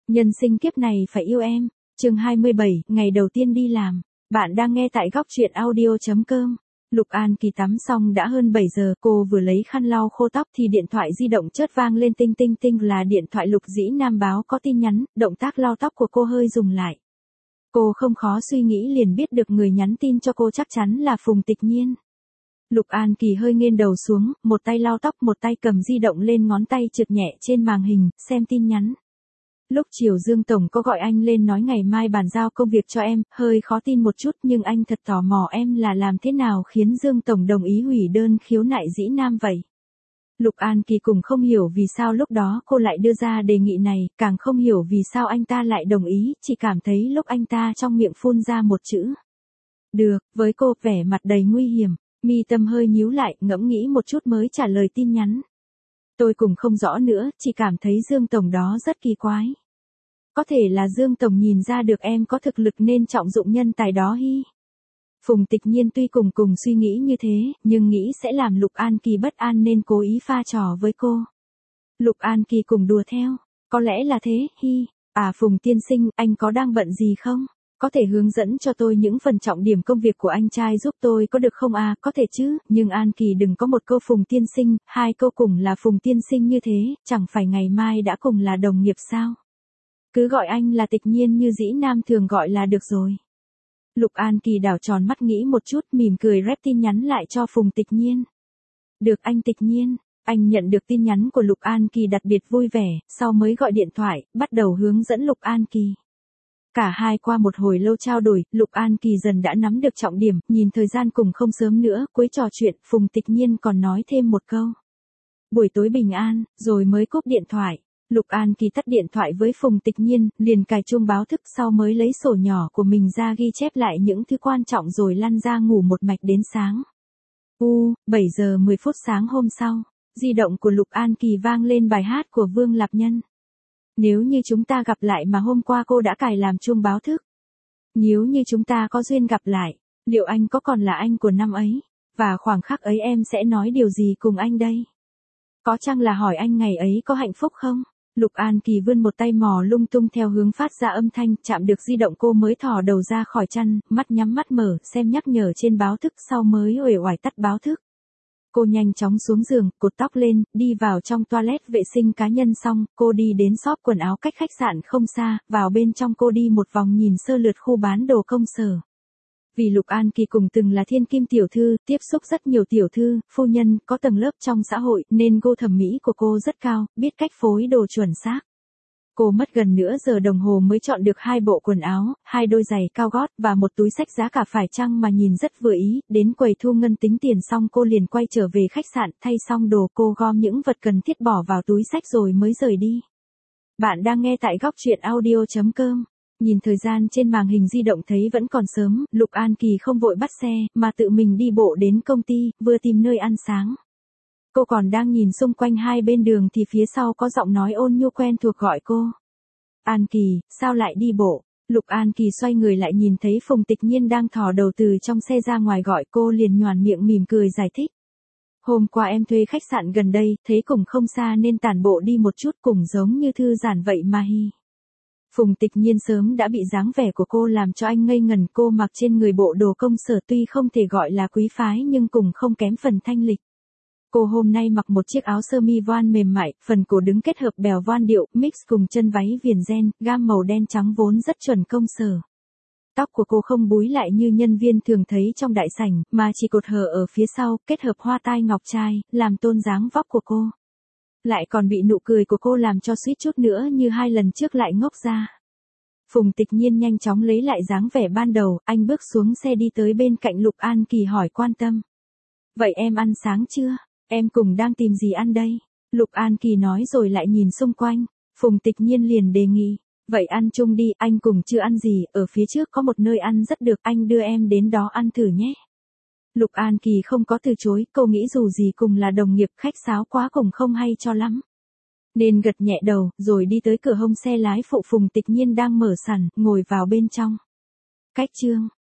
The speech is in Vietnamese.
Nhân sinh kiếp này phải yêu em. Chương 27, ngày đầu tiên đi làm. Bạn đang nghe tại góc truyện audio.com. Lục An Kỳ tắm xong đã hơn 7 giờ, cô vừa lấy khăn lau khô tóc thì điện thoại di động chợt vang lên tinh tinh tinh, là điện thoại Lục Dĩ Nam báo có tin nhắn. Động tác lau tóc của cô hơi dừng lại. Cô không khó suy nghĩ liền biết được người nhắn tin cho cô chắc chắn là Phùng Tịch Nhiên. Lục An Kỳ hơi nghiêng đầu xuống, một tay lau tóc một tay cầm di động lên, ngón tay trượt nhẹ trên màn hình, xem tin nhắn. Lúc chiều Dương Tổng có gọi anh lên nói ngày mai bàn giao công việc cho em, hơi khó tin một chút nhưng anh thật tò mò em là làm thế nào khiến Dương Tổng đồng ý hủy đơn khiếu nại Dĩ Nam vậy. Lục An Kỳ cũng không hiểu vì sao lúc đó cô lại đưa ra đề nghị này, càng không hiểu vì sao anh ta lại đồng ý, chỉ cảm thấy lúc anh ta trong miệng phun ra một chữ. Được, với cô vẻ mặt đầy nguy hiểm, mi tâm hơi nhíu lại, ngẫm nghĩ một chút mới trả lời tin nhắn. Tôi cũng không rõ nữa, chỉ cảm thấy Dương Tổng đó rất kỳ quái. Có thể là Dương Tổng nhìn ra được em có thực lực nên trọng dụng nhân tài đó hi. Phùng Tịch Nhiên tuy cùng suy nghĩ như thế, nhưng nghĩ sẽ làm Lục An Kỳ bất an nên cố ý pha trò với cô. Lục An Kỳ cùng đùa theo, có lẽ là thế, hi. À Phùng tiên sinh, anh có đang bận gì không? Có thể hướng dẫn cho tôi những phần trọng điểm công việc của anh trai giúp tôi có được không à? Có thể chứ, nhưng An Kỳ đừng có một câu Phùng tiên sinh, hai câu cùng là Phùng tiên sinh như thế, chẳng phải ngày mai đã cùng là đồng nghiệp sao? Cứ gọi anh là Tịch Nhiên như Dĩ Nam thường gọi là được rồi. Lục An Kỳ đảo tròn mắt nghĩ một chút, mỉm cười rep tin nhắn lại cho Phùng Tịch Nhiên. Được anh Tịch Nhiên. Anh nhận được tin nhắn của Lục An Kỳ đặc biệt vui vẻ, sau mới gọi điện thoại, bắt đầu hướng dẫn Lục An Kỳ. Cả hai qua một hồi lâu trao đổi, Lục An Kỳ dần đã nắm được trọng điểm, nhìn thời gian cùng không sớm nữa, cuối trò chuyện, Phùng Tịch Nhiên còn nói thêm một câu. Buổi tối bình an, rồi mới cúp điện thoại. Lục An Kỳ tắt điện thoại với Phùng Tịch Nhiên, liền cài chuông báo thức, sau mới lấy sổ nhỏ của mình ra ghi chép lại những thứ quan trọng rồi lăn ra ngủ một mạch đến sáng. 7 giờ 10 phút sáng hôm sau, di động của Lục An Kỳ vang lên bài hát của Vương Lạp Nhân. Nếu như chúng ta gặp lại mà hôm qua cô đã cài làm chuông báo thức. Nếu như chúng ta có duyên gặp lại, liệu anh có còn là anh của năm ấy? Và khoảng khắc ấy em sẽ nói điều gì cùng anh đây? Có chăng là hỏi anh ngày ấy có hạnh phúc không? Lục An Kỳ vươn một tay mò lung tung theo hướng phát ra âm thanh, chạm được di động cô mới thò đầu ra khỏi chăn, mắt nhắm mắt mở, xem nhắc nhở trên báo thức, sau mới uể oải tắt báo thức. Cô nhanh chóng xuống giường, cột tóc lên, đi vào trong toilet vệ sinh cá nhân xong, cô đi đến shop quần áo cách khách sạn không xa, vào bên trong cô đi một vòng nhìn sơ lượt khu bán đồ công sở. Vì Lục An Kỳ cùng từng là thiên kim tiểu thư, tiếp xúc rất nhiều tiểu thư, phu nhân, có tầng lớp trong xã hội, nên gu thẩm mỹ của cô rất cao, biết cách phối đồ chuẩn xác. Cô mất gần nửa giờ đồng hồ mới chọn được 2 bộ quần áo, 2 đôi giày cao gót và một túi xách giá cả phải chăng mà nhìn rất vừa ý, đến quầy thu ngân tính tiền xong cô liền quay trở về khách sạn, thay xong đồ cô gom những vật cần thiết bỏ vào túi xách rồi mới rời đi. Bạn đang nghe tại góc truyện audio.com. Nhìn thời gian trên màn hình di động thấy vẫn còn sớm, Lục An Kỳ không vội bắt xe, mà tự mình đi bộ đến công ty, vừa tìm nơi ăn sáng. Cô còn đang nhìn xung quanh hai bên đường thì phía sau có giọng nói ôn nhu quen thuộc gọi cô. An Kỳ, sao lại đi bộ? Lục An Kỳ xoay người lại nhìn thấy Phùng Tịch Nhiên đang thò đầu từ trong xe ra ngoài gọi cô, liền nhoẻn miệng mỉm cười giải thích. Hôm qua em thuê khách sạn gần đây, thấy cũng không xa nên tản bộ đi một chút, cũng giống như thư giãn vậy mà hi. Phùng Tịch Nhiên sớm đã bị dáng vẻ của cô làm cho anh ngây ngần, cô mặc trên người bộ đồ công sở tuy không thể gọi là quý phái nhưng cũng không kém phần thanh lịch. Cô hôm nay mặc một chiếc áo sơ mi voan mềm mại, phần cổ đứng kết hợp bèo voan điệu, mix cùng chân váy viền ren, gam màu đen trắng vốn rất chuẩn công sở. Tóc của cô không búi lại như nhân viên thường thấy trong đại sảnh, mà chỉ cột hở ở phía sau, kết hợp hoa tai ngọc trai, làm tôn dáng vóc của cô. Lại còn bị nụ cười của cô làm cho suýt chút nữa như 2 lần trước lại ngốc ra. Phùng Tịch Nhiên nhanh chóng lấy lại dáng vẻ ban đầu, anh bước xuống xe đi tới bên cạnh Lục An Kỳ hỏi quan tâm. Vậy em ăn sáng chưa? Em cùng đang tìm gì ăn đây? Lục An Kỳ nói rồi lại nhìn xung quanh. Phùng Tịch Nhiên liền đề nghị. Vậy ăn chung đi, anh cùng chưa ăn gì, ở phía trước có một nơi ăn rất được, anh đưa em đến đó ăn thử nhé. Lục An Kỳ không có từ chối, cô nghĩ dù gì cùng là đồng nghiệp, khách sáo quá cũng không hay cho lắm. Nên gật nhẹ đầu, rồi đi tới cửa hông xe lái phụ Phùng Tịch Nhiên đang mở sẵn, ngồi vào bên trong. Cách chương.